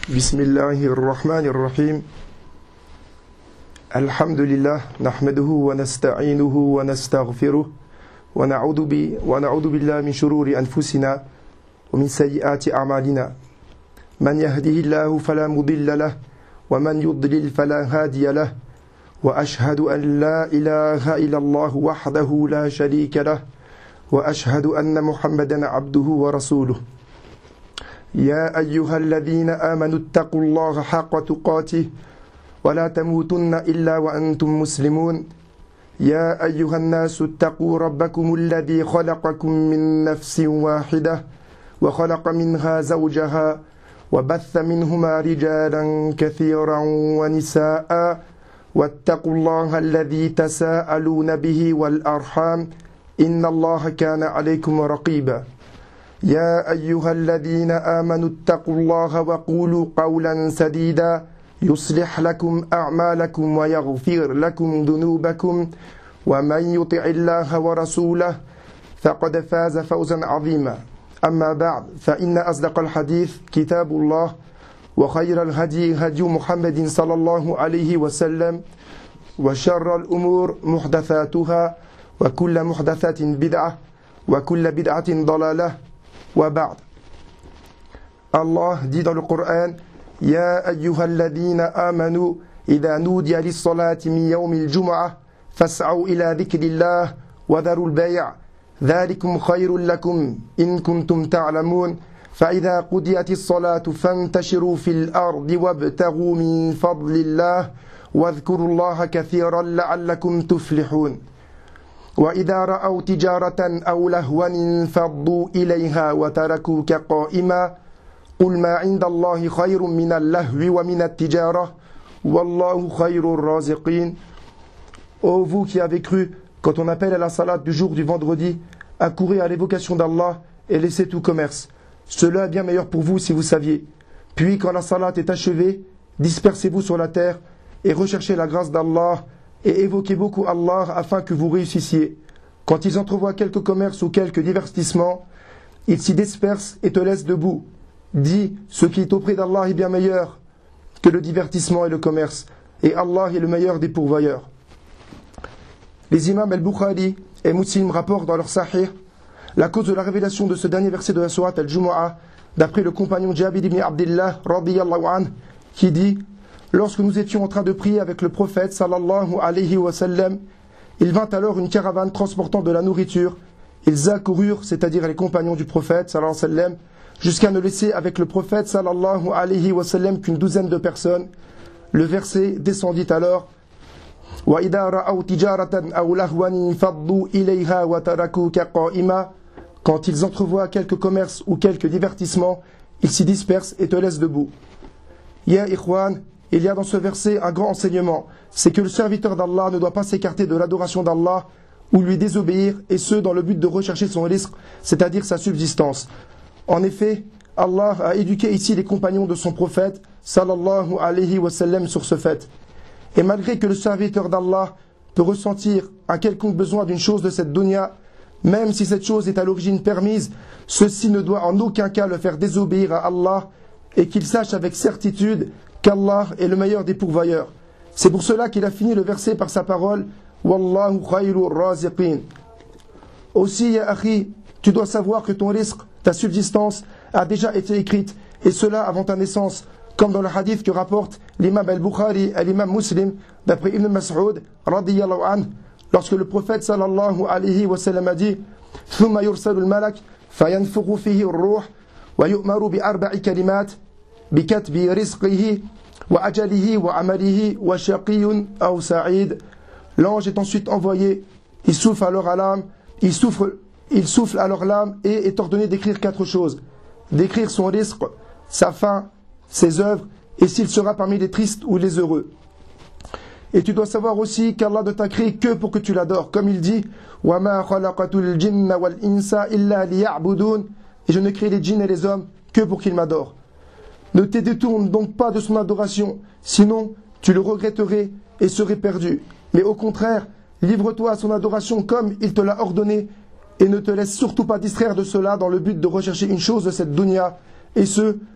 بسم الله الرحمن الرحيم الحمد لله نحمده ونستعينه ونستغفره ونعوذ بالله من شرور أنفسنا ومن سيئات أعمالنا من يهده الله فلا مضل له ومن يضلل فلا هادي له وأشهد أن لا إله إلا الله وحده لا شريك له وأشهد أن محمدا عبده ورسوله يا أيها الذين آمنوا اتقوا الله حق تقاته ولا تموتن إلا وأنتم مسلمون يا أيها الناس اتقوا ربكم الذي خلقكم من نفس واحدة وخلق منها زوجها وبث منهما رجالا كثيرا ونساء واتقوا الله الذي تساءلون به والأرحام إن الله كان عليكم رقيبا يا أيها الذين آمنوا اتقوا الله وقولوا قولا سديدا يصلح لكم أعمالكم ويغفر لكم ذنوبكم ومن يطع الله ورسوله فقد فاز فوزا عظيما أما بعد فإن أصدق الحديث كتاب الله وخير الهدي هدي محمد صلى الله عليه وسلم وشر الأمور محدثاتها وكل محدثة بدعة وكل بدعة ضلالة وبعد. Allah dit dans le Coran: Ya ayyuhalladhina amanu idha nudiya lis-salati min yawmil jumu'ah fas'au ila dhikrillah wa dharul bay' dhalikum khayrun lakum in kuntum ta'lamun fa idha qudiyatis salatu fantashiru fil ardi wabtaghu min fadlillah wadhkurullaha kathiran la'allakum tuflihun. وإذا رأوا تجارة أو لهوا انفضوا إليها وتركوك قائما قل ما عند الله خير من اللهو ومن التجارة والله خير الرازقين. Ô vous qui avez cru, quand on appelle à la salat du jour du vendredi, accourez à l'évocation d'Allah et laissez tout commerce. Cela est bien meilleur pour vous si vous saviez. Puis quand la salat est achevée, dispersez-vous sur la terre et recherchez la grâce d'Allah et évoquez beaucoup Allah afin que vous réussissiez. Quand ils entrevoient quelques commerces ou quelques divertissements, ils s'y dispersent et te laissent debout. Dis, ce qui est auprès d'Allah est bien meilleur que le divertissement et le commerce, et Allah est le meilleur des pourvoyeurs. Les imams Al-Bukhari et Muslim rapportent dans leur Sahih la cause de la révélation de ce dernier verset de la sourate Al-Jumu'ah, d'après le compagnon Jabir ibn Abdullah radiyallahu anhu, qui dit: lorsque nous étions en train de prier avec le prophète sallallahu alayhi wa sallam, il vint alors une caravane transportant de la nourriture. Ils accoururent, c'est-à-dire les compagnons du prophète sallallahu alayhi wa sallam, jusqu'à ne laisser avec le prophète sallallahu alayhi wa sallam qu'une douzaine de personnes. Le verset descendit alors: وَإِذَا رَأَوْا تِجَارَةً أَوْ لَهْوًا انفَضُّوا إِلَيْهَا وَتَرَكُوكَ قَائِمًا. Quand ils entrevoient quelques commerces ou quelques divertissements, ils s'y dispersent et te laissent debout. Ya ikhwan, il y a dans ce verset un grand enseignement, c'est que le serviteur d'Allah ne doit pas s'écarter de l'adoration d'Allah ou lui désobéir, et ce dans le but de rechercher son rizq, c'est-à-dire sa subsistance. En effet, Allah a éduqué ici les compagnons de son prophète sallallahu alayhi wa sallam sur ce fait. Et malgré que le serviteur d'Allah peut ressentir un quelconque besoin d'une chose de cette dunya, même si cette chose est à l'origine permise, ceci ne doit en aucun cas le faire désobéir à Allah, et qu'il sache avec certitude qu'Allah est le meilleur des pourvoyeurs. C'est pour cela qu'il a fini le verset par sa parole: Wallahu khayrur raziqin. Aussi, ya akhi, tu dois savoir que ton risque, ta subsistance, a déjà été écrite, et cela avant ta naissance, comme dans le hadith que rapporte l'imam Al-Bukhari et l'imam Muslim, d'après Ibn Mas'ud radiyallahu anhu, lorsque le prophète sallallahu alayhi wa sallam a dit: Thumma yursalu al-malak fayanfukhu fihi ar-ruh wa yu'maru bi arba'i kalimat bikatbi rizqihi wa ajalihi wa amalihi wa shaqiyun aw sa'id. L'ange est ensuite envoyé, il souffle à leur âme, et est ordonné d'écrire 4 choses: d'écrire son rizq, sa fin, ses œuvres, et s'il sera parmi les tristes ou les heureux. Et tu dois savoir aussi qu'Allah ne t'a créé que pour que tu l'adores, comme il dit: wa ma khalaqatul jinna wal insa illa liya'budun. Et je ne crée les djinns et les hommes que pour qu'ils m'adorent. Ne te détourne donc pas de son adoration, sinon tu le regretterais et serais perdu. Mais au contraire, livre-toi à son adoration comme il te l'a ordonné, et ne te laisse surtout pas distraire de cela dans le but de rechercher une chose de cette dunya, et ce,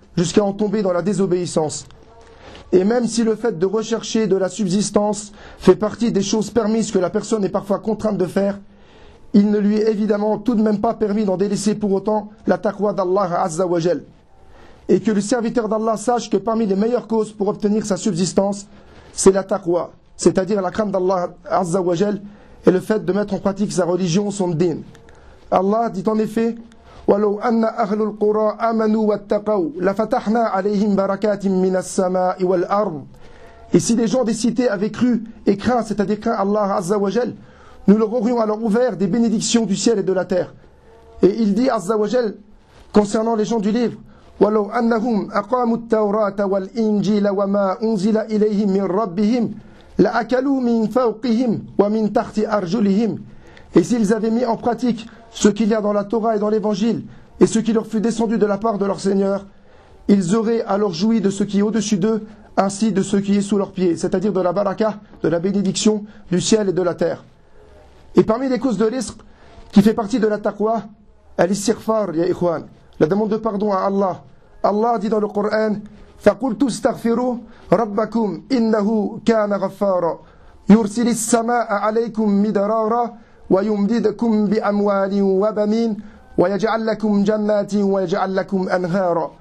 jusqu'à en tomber dans la désobéissance. Et même si le fait de rechercher de la subsistance fait partie des choses permises que la personne est parfois contrainte de faire, il ne lui est évidemment tout de même pas permis d'en délaisser pour autant la taqwa d'Allah Azza wa Jal. Et que le serviteur d'Allah sache que parmi les meilleures causes pour obtenir sa subsistance, c'est la taqwa, c'est-à-dire la crainte d'Allah Azza wa Jal et le fait de mettre en pratique sa religion, son din. Allah dit en effet: وَلَوْ أَنَّ أَهْلُ الْقُرَىٰ آمَنُوا وَاتَّقَوْا لَفَتَحْنَا عَلَيْهِمْ بَرَكَاتٍ مِّنَ السَّمَاءِ وَالْأَرْضِ. Et si les gens des cités avaient cru et craint, c'est-à-dire craint Allah Azza wa Jal, nous leur aurions alors ouvert des bénédictions du ciel et de la terre. Et il dit Azza wa Jal concernant les gens du livre: وَلَوْ أَنَّهُمْ أَقَامُوا التَّوْرَاةَ وَالْإِنْجِيلَ وَمَا أُنزِلَ إِلَيْهِمْ مِنْ رَبِّهِمْ لَأَكَلُوا مِنْ فَوْقِهِمْ وَمِنْ تَحْتِ أَرْجُلِهِمْ. Et s'ils avaient mis en pratique ce qu'il y a dans la Torah et dans l'Évangile, et ce qui leur fut descendu de la part de leur Seigneur, ils auraient alors joui de ce qui est au-dessus d'eux, ainsi de ce qui est sous leurs pieds, c'est-à-dire de la baraka, de la bénédiction du ciel et de la terre. Et parmi les causes de risque, qui fait partie de la taqwa, al-istighfar, ya ikhwan, la demande de pardon à Allah. Allah dit dans le Coran: فَقُلْتُ اسْتَغْفِرُوا رَبَّكُمْ إِنَّهُ كَانَ غَفَّارًا يُرْسِلِ السَّمَاءَ عَلَيْكُمْ مِدْرَارًا وَيُمْدِدْكُمْ بِأَمْوَالٍ وَبَنِينَ وَيَجْعَلْ لَكُمْ جَنَّاتٍ وَيَجْعَلْ لَكُمْ أَنْهَارًا.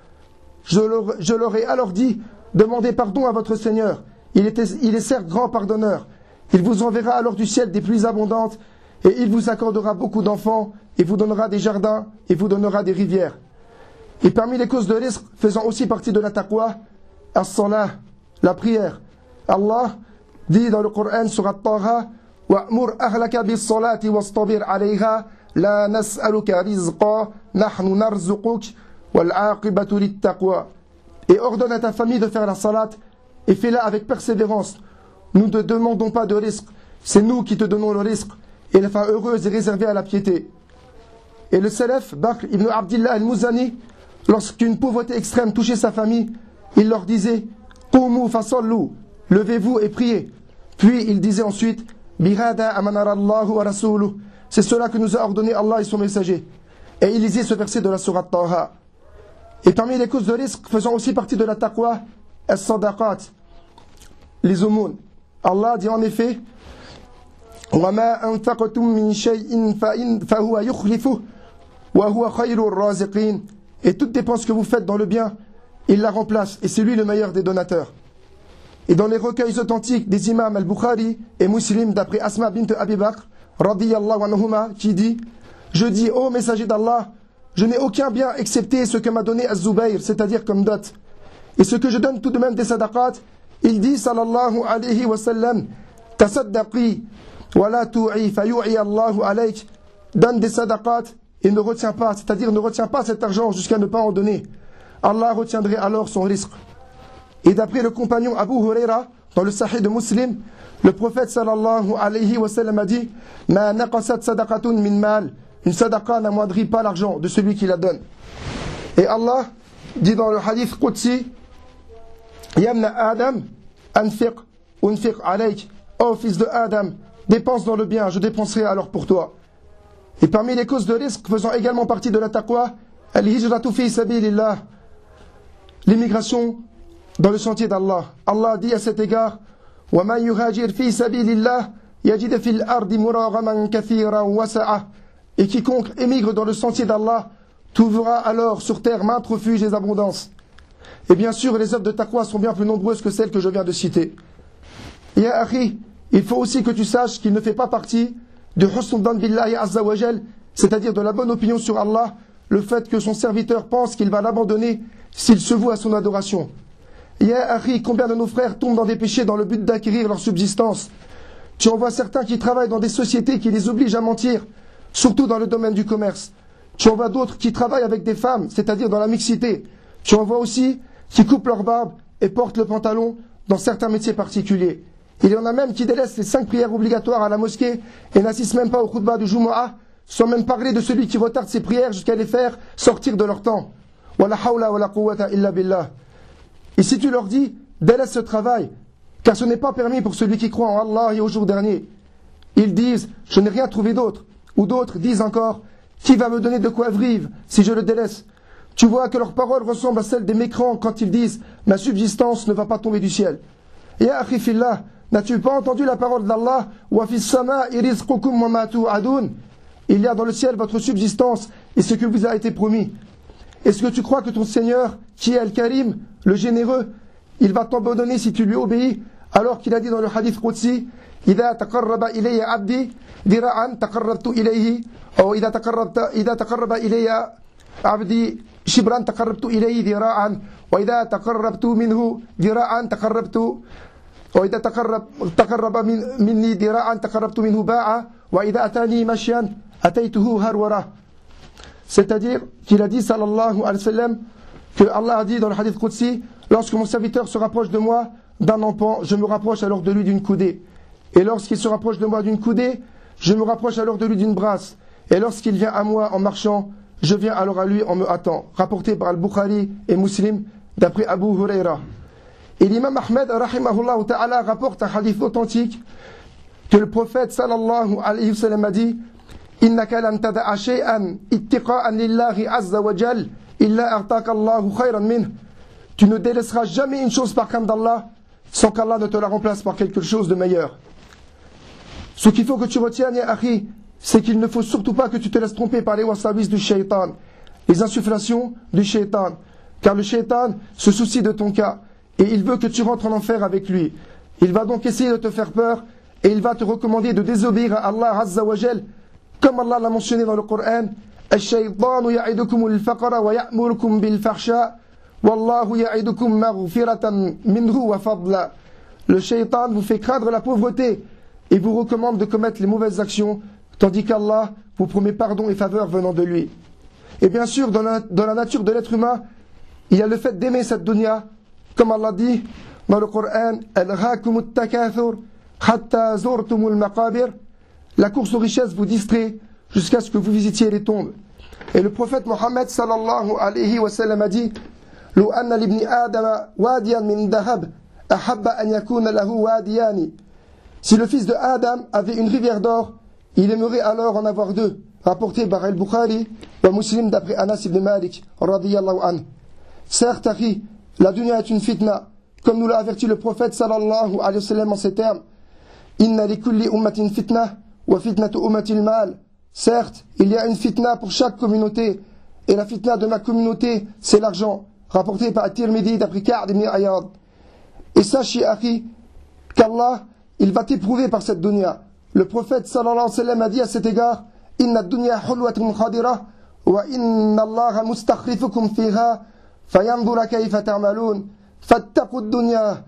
Je leur ai alors dit: demandez pardon à votre Seigneur, il est certes grand pardonneur. Il vous enverra alors du ciel des pluies abondantes, et il vous accordera beaucoup d'enfants, et vous donnera des jardins, et vous donnera des rivières. Et parmi les causes de risque faisant aussi partie de la taqwa, as-salah, la prière. Allah dit dans le Coran sur At-Taha: وَأْمُرْ أَهْلَكَ بِالصَّلَاةِ وَاصْطَبِرْ عَلَيْهَا لَا نَسْأَلُكَ رِزْقًا نَحْنُ نَرْزُقُكَ وَالْعَاقِبَةُ لِلتَّقْوَى. Et ordonne à ta famille de faire la salat, et fais-la avec persévérance. Nous ne te demandons pas de risque, c'est nous qui te donnons le risque, et la fin heureuse est réservée à la piété. Et le Salaf, Bakr ibn Abdillah al-Muzani, lorsqu'une pauvreté extrême touchait sa famille, il leur disait: Qumu fasallu, levez-vous et priez. Puis il disait ensuite: Bihada amanara Allahu wa rasuluh, c'est cela que nous a ordonné Allah et son messager. Et il lisait ce verset de la sourate Taha. Et parmi les causes de risque faisant aussi partie de la taqwa, as-sadaqat, les aumônes. Allah dit en effet: وَمَا أَنْفَقْتُم مِّن شَيْءٍ فَهُوَ يُخْلِفُهُ وَهُوَ خَيْرُ الرَّازِقِينَ. Et toute dépense que vous faites dans le bien, il la remplace, et c'est lui le meilleur des donateurs. Et dans les recueils authentiques des imams al-Bukhari et Muslim, d'après Asma bint Abi Bakr, radiyallahu anhuma, qui dit: je dis, ô messager d'Allah, je n'ai aucun bien excepté ce que m'a donné Az-Zubayr, c'est-à-dire comme dot. Et ce que je donne tout de même des sadaqat, il dit sallallahu alayhi wa sallam: tasaddaqi wa la tu'i fa yu'i Allahu alayk. Donne des sadaqat et ne retiens pas, c'est-à-dire ne retiens pas cet argent jusqu'à ne pas en donner. Allah retiendrait alors son risque. Et d'après le compagnon Abu Huraira, dans le Sahih de Muslim, le prophète sallallahu alayhi wa sallam a dit: ma naqasat sadaqatun min mal. Une sadaqa n'amoindrit pas l'argent de celui qui la donne. Et Allah dit dans le hadith Qudsi: Yamna Adam, anfiq, unfiq alayk. Ô fils de Adam, dépense dans le bien, je dépenserai alors pour toi. Et parmi les causes de risque faisant également partie de la taqwa, al-hijratu fi sabilillah, l'immigration dans le sentier d'Allah. Allah dit à cet égard: wa man yuhajir fi sabilillah yajid fil ardi muragaman kathiran wasa'a. Et quiconque émigre dans le sentier d'Allah trouvera alors sur terre maintes refuges et abondances. Et bien sûr, les œuvres de taqwa sont bien plus nombreuses que celles que je viens de citer. Ya akhi, il faut aussi que tu saches qu'il ne fait pas partie de husn dhan billahi azza wa jal, c'est-à-dire de la bonne opinion sur Allah, le fait que son serviteur pense qu'il va l'abandonner s'il se voue à son adoration. Ya akhi, combien de nos frères tombent dans des péchés dans le but d'acquérir leur subsistance. Tu en vois certains qui travaillent dans des sociétés qui les obligent à mentir, surtout dans le domaine du commerce. Tu en vois d'autres qui travaillent avec des femmes, c'est-à-dire dans la mixité. Tu en vois aussi qui coupent leur barbe et portent le pantalon dans certains métiers particuliers. Il y en a même qui délaissent les 5 prières obligatoires à la mosquée et n'assistent même pas au khutbah du Jumu'ah, sans même parler de celui qui retarde ses prières jusqu'à les faire sortir de leur temps. Wa la hawla wa la quwwata illa billah. Et si tu leur dis: délaisse ce travail, car ce n'est pas permis pour celui qui croit en Allah et au jour dernier, ils disent: je n'ai rien trouvé d'autre. Ou d'autres disent encore: qui va me donner de quoi vivre si je le délaisse? Tu vois que leurs paroles ressemblent à celles des mécrants quand ils disent « Ma subsistance ne va pas tomber du ciel ». Ya akhi fillah, n'as-tu pas entendu la parole d'Allah « Wa fis sama'i rizqukum wa ma tu'adun » Il y a dans le ciel votre subsistance et ce que vous a été promis. Est-ce que tu crois que ton Seigneur, qui est Al-Karim, le généreux, il va t'abandonner si tu lui obéis, alors qu'il a dit dans le hadith Qudsi « Ida taqarraba ilayya abdi dira'an taqarrabtu ilayhi » ou « Ida taqarraba ilayya abdi shibran taqarrabtu ilayhi dira'an » ou « Ida taqarrabtu minhu dira'an taqarrabtu » ou « Ida taqarraba minni dira'an taqarrabtu minhu ba'a » ou « Ida atani mashyan ataytuhu harwara » C'est-à-dire qu'il a dit, sallallahu alayhi wa sallam, que Allah a dit dans le hadith Qudsi, lorsque mon serviteur se rapproche de moi d'un empan, je me rapproche alors de lui d'une coudée. Et lorsqu'il se rapproche de moi d'une coudée, je me rapproche alors de lui d'une brasse. Et lorsqu'il vient à moi en marchant, je viens alors à lui en me hâtant. Rapporté par Al-Bukhari et Muslim, d'après Abu Huraira. Et l'imam Ahmed, rahimahullah ta'ala, rapporte un hadith authentique que le prophète, sallallahu alayhi wa sallam, a dit, إنك لن تدع شيئا اتقاء لله عز وجل إلا أعطاك الله خيرا منه. Tu ne délaisseras jamais une chose par crainte d'Allah sans qu'Allah ne te la remplace par quelque chose de meilleur. Ce qu'il faut que tu retiennes, ya akhi, c'est qu'il ne faut surtout pas que tu te laisses tromper par les wasawis du shaitan, les insufflations du shaitan, car le shaitan se soucie de ton cas et il veut que tu rentres en enfer avec lui. Il va donc essayer de te faire peur et il va te recommander de désobéir à Allah Azza wa Jal. Comme Allah l'a mentionné dans le Coran, الشيطان يعدكم الفقر ويأمركم بالفحشاء والله يعدكم مغفرة منه وفضلا. Le shaitan vous fait craindre la pauvreté et vous recommande de commettre les mauvaises actions, tandis qu'Allah vous promet pardon et faveur venant de lui. Et bien sûr, dans la nature de l'être humain, il y a le fait d'aimer cette dunya, comme Allah dit dans le Coran, ألهاكم التكاثر حتى زرتم المقابر. La course aux richesses vous distrait jusqu'à ce que vous visitiez les tombes. Et le prophète Mohammed sallallahu alayhi wa sallam a dit لو أن لابن آدم واديا من ذهب أحب أن يكون له واديان. Si le fils de Adam avait une rivière d'or, il aimerait alors en avoir deux. Rapporté par Al-Bukhari et Muslim d'après Anas ibn Malik radiyallahu anhu. Certes, akhi, la dunya est une fitna, comme nous l'a averti le prophète sallallahu alayhi wa sallam en ces termes. Inna li kulli ummatin fitna. Certes, il y a une fitna pour chaque communauté, et la fitna de ma communauté, c'est l'argent, rapporté par At-Tirmidhi d'après Ka'b ibn Iyad. Et sache, akhi, qu'Allah, il va t'éprouver par cette dunya. Le prophète sallallahu alayhi wa sallam a dit à cet égard, Inna dunya hulwatun khadira, wa inna Allah mustakhrifukum fiha, fayanzura kayfa ta'malun, fattaqu ad-dunya,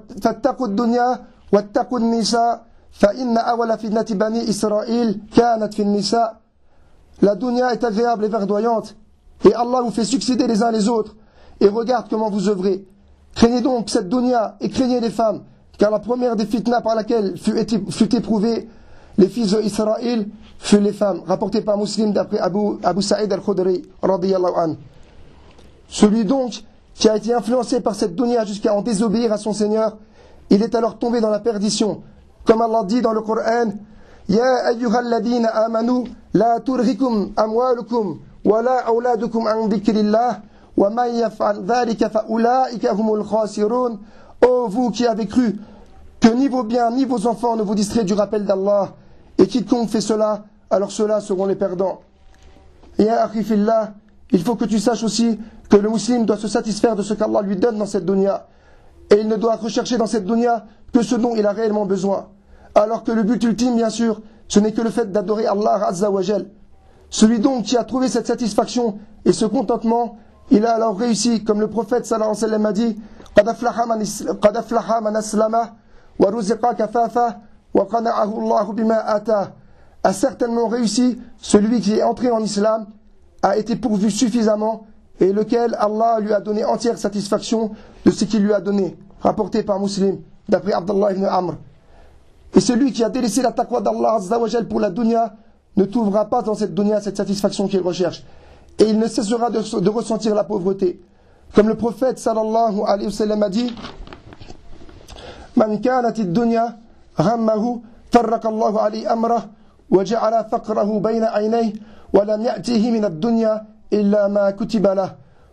wattaqu an-nisa. فإن أول فتنة بني إسرائيل كانت في النساء. La dunya est agréable et verdoyante, et Allah vous fait succéder les uns les autres, et regarde comment vous œuvrez. Craignez donc cette dunya et craignez les femmes, car la première des fitnas par laquelle fut éprouvé les fils d'Israël fut les femmes, rapporté par Muslim d'après Abu Sa'id al-Khudri radiyallahu anhu. Celui donc qui a été influencé par cette dunya jusqu'à en désobéir à son Seigneur, il est alors tombé dans la perdition. Comme Allah dit dans le Coran, Ya ayyuhalladhina amanu la turhikum amwalukum wa la awladukum an dhikrillah wa man yaf'al dhalika fa ulaika humul khasirun. Ô vous qui avez cru que ni vos biens ni vos enfants ne vous distraient du rappel d'Allah, et quiconque fait cela, alors ceux-là seront les perdants. Ya akhi fillah, il faut que tu saches aussi que le musulman doit se satisfaire de ce qu'Allah lui donne dans cette dunya, et il ne doit rechercher dans cette dunya que ce dont il a réellement besoin. Alors que le but ultime, bien sûr, ce n'est que le fait d'adorer Allah Azza wa Jal. Celui donc qui a trouvé cette satisfaction et ce contentement, il a alors réussi, comme le prophète sallallahu alayhi wa sallam a dit, قَدْ أَفْلَحَ مَنْ أَسْلَمَ وَرُزِقَ كَفَافًا وَقَنَعَهُ اللَّهُ بِمَا آتَاهُ. A certainement réussi celui qui est entré en islam, a été pourvu suffisamment, et lequel Allah lui a donné entière satisfaction de ce qu'il lui a donné. Rapporté par Muslim, d'après Abdullah ibn Amr. Et celui qui a délaissé la taqwa d'Allah Azza wa Jal pour la dunya ne trouvera pas dans cette dunya cette satisfaction qu'il recherche. Et il ne cessera de ressentir la pauvreté. Comme le prophète sallallahu alayhi wa sallam a dit, Man kanati dunya ghammahu farraqa Allahu alayhi amrah wa ja'ala faqrahu bayna aynayhi wa lam ya'tihi min ad-dunya illa ma kutiba lah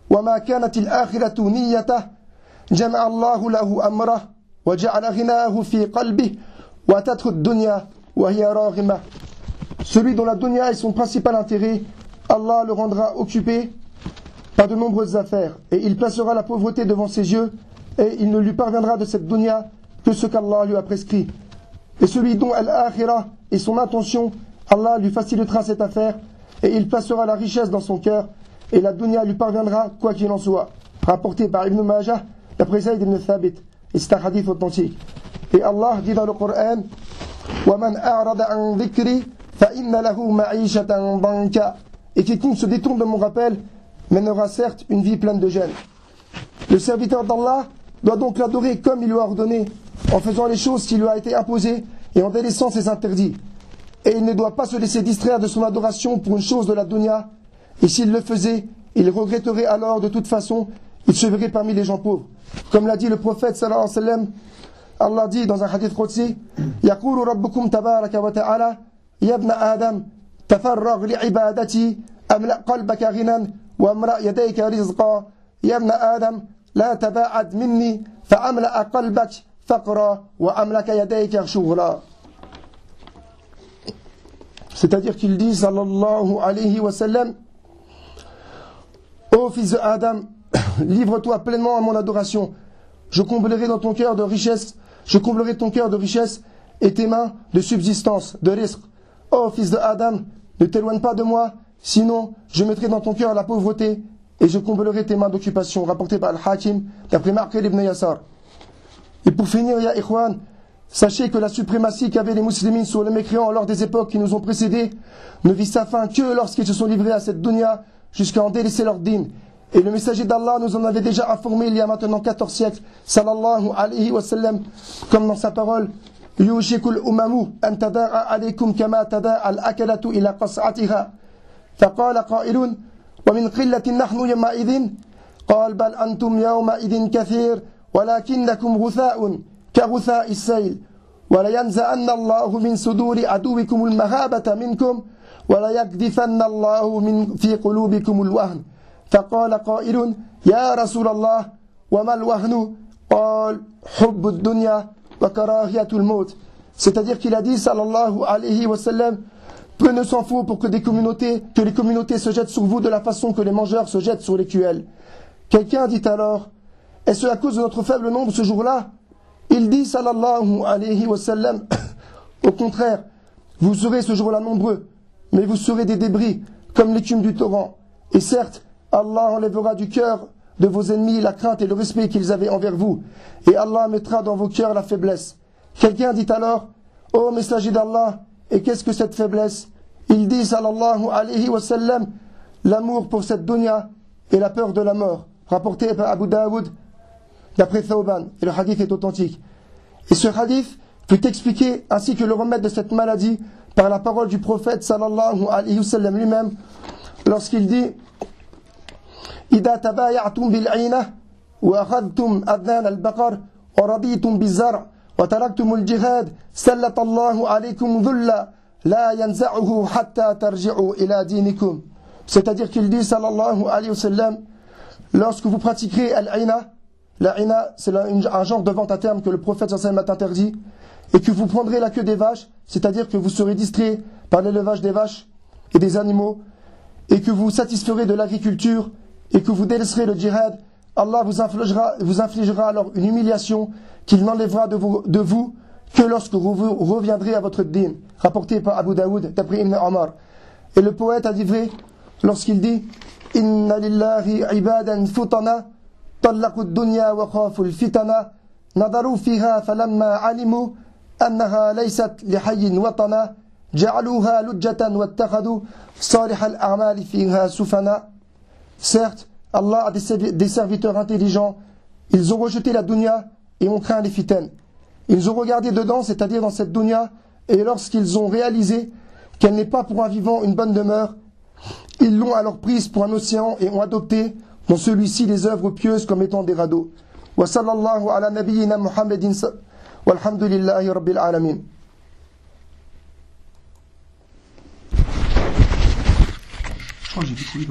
وما كانت الآخرة نيته جمع الله له أمره وجعل غناه في قلبه وأتته الدنيا وهي راغمة. Celui dont la dunya est son principal intérêt, Allah le rendra occupé par de nombreuses affaires et il placera la pauvreté devant ses yeux et il ne lui parviendra de cette dunya que ce qu'Allah lui a prescrit. Et celui dont al-akhirah est son intention, Allah lui facilitera cette affaire et il placera la richesse dans son cœur et la dunya lui parviendra quoi qu'il en soit. Rapporté par Ibn Majah d'après Zayd ibn Thabit. Et c'est un hadith authentique. Et Allah dit dans le Coran وَمَنْ أَعْرَضَ عَنْ ذِكْرِي فَإِنَّ لَهُ مَعِيشَةً ضَنْكَ. Et quiconque se détourne de mon rappel mènera certes une vie pleine de gêne. Le serviteur d'Allah doit donc l'adorer comme il lui a ordonné, en faisant les choses qui lui a été imposées et en délaissant ses interdits. Et il ne doit pas se laisser distraire de son adoration pour une chose de la dunya. Et s'il le faisait, il regretterait alors de toute façon, il se verrait parmi les gens pauvres. Comme l'a dit le prophète sallallahu alayhi wa sallam, Allah dit dans un hadith qudsi, يقول ربكم تبارك وتعالى يا ابن آدم تفرغ لعبادتي أملأ قلبك غنى واملأ يديك رزقا يا ابن آدم لا تباعد مني فأملأ قلبك فقرا وأملك يديك شغلا. C'est-à-dire qu'il dit sallallahu alayhi wa sallam, ô fils de Adam, livre-toi pleinement à mon adoration. Je comblerai dans ton cœur de richesse, je comblerai ton cœur de richesse et tes mains de subsistance, de risque. Ô fils de Adam, ne t'éloigne pas de moi, sinon je mettrai dans ton cœur la pauvreté et je comblerai tes mains d'occupation. Rapporté par Al-Hakim d'après Ma'qil ibn Yasar. Et pour finir, ya ikhwan, sachez que la suprématie qu'avaient les musulmans sur les mécréants lors des époques qui nous ont précédés ne vit sa fin que lorsqu'ils se sont livrés à cette dunya jusqu'à en délaisser leur dîn. Et le messager d'Allah nous en avait déjà informé il y a maintenant 14 siècles, sallallahu alayhi wa sallam, comme dans sa parole, Yushikul umamu an tada'a alaykum kama tada'a al-akalatu ila qas'atiha. Faqala qa'ilun, wa min qillatin nahnu yawma idhin, qal bal antum yawma idhin kathir, walakinnakum ghutha'un, ka ghutha'i as-sayl, wa la yanza'anna Allahu min suduri aduwikum al-mahabata minkum, wa la yakdhifanna Allahu min fi qulubikum al-wahn. فقال قائل يا رسول الله وما الوهن قال حب الدنيا وكراهية الموت. C'est-à-dire qu'il a dit sallallahu alayhi wa sallam, peu ne s'en faut pour que les communautés se jettent sur vous de la façon que les mangeurs se jettent sur l'écuelle. Quelqu'un dit alors, est-ce à cause de notre faible nombre ce jour-là? Il dit sallallahu alayhi wa sallam, au contraire, vous serez ce jour-là nombreux, mais vous serez des débris comme l'écume du torrent. Et certes, Allah enlèvera du cœur de vos ennemis la crainte et le respect qu'ils avaient envers vous. Et Allah mettra dans vos cœurs la faiblesse. Quelqu'un dit alors, ô messager d'Allah, et qu'est-ce que cette faiblesse? Il dit, sallallahu alayhi wa sallam, l'amour pour cette dunya et la peur de la mort. Rapporté par Abu Daoud, d'après Thawban. Et le hadith est authentique. Et ce hadith fut expliqué ainsi que le remède de cette maladie par la parole du prophète, sallallahu alayhi wa sallam lui-même, lorsqu'il dit, إذا تبايعتم بالعينة وأخذتم أذنان البقر ورضيتم بالزرع وتركتم الجهاد سلط الله عليكم ذلا لا ينزعه حتى ترجعوا إلى دينكم. C'est-à-dire qu'il dit sallallahu alayhi wa sallam, lorsque vous pratiquerez al-aina, la-aina c'est un genre de vente à terme que le prophète sallallahu alayhi wa sallam a interdit, et que vous prendrez la queue des vaches, c'est-à-dire que vous serez distrait par l'élevage des vaches et des animaux, et que vous satisferez de l'agriculture, et que vous délaisserez le djihad, Allah vous infligera alors une humiliation qu'il n'enlèvera de vous que lorsque vous reviendrez à votre dîn. Rapporté par Abu Daoud d'après Ibn Omar. Et le poète a dit vrai lorsqu'il dit Inna lillahi ibadan futana طلقوا الدنيا وخافوا الفتنة نظروا فيها فلما علموا أنها ليست لحي وطنا جعلوها لجة واتخذوا صالح الأعمال فيها سفنا. Certes, Allah a des serviteurs intelligents. Ils ont rejeté la dunya et ont craint les fitaines. Ils ont regardé dedans, c'est-à-dire dans cette dunya, et lorsqu'ils ont réalisé qu'elle n'est pas pour un vivant une bonne demeure, ils l'ont alors prise pour un océan et ont adopté dans celui-ci les œuvres pieuses comme étant des radeaux. Wa sallallahu ala nabiyyina Muhammadin walhamdulillahi rabbil alamin.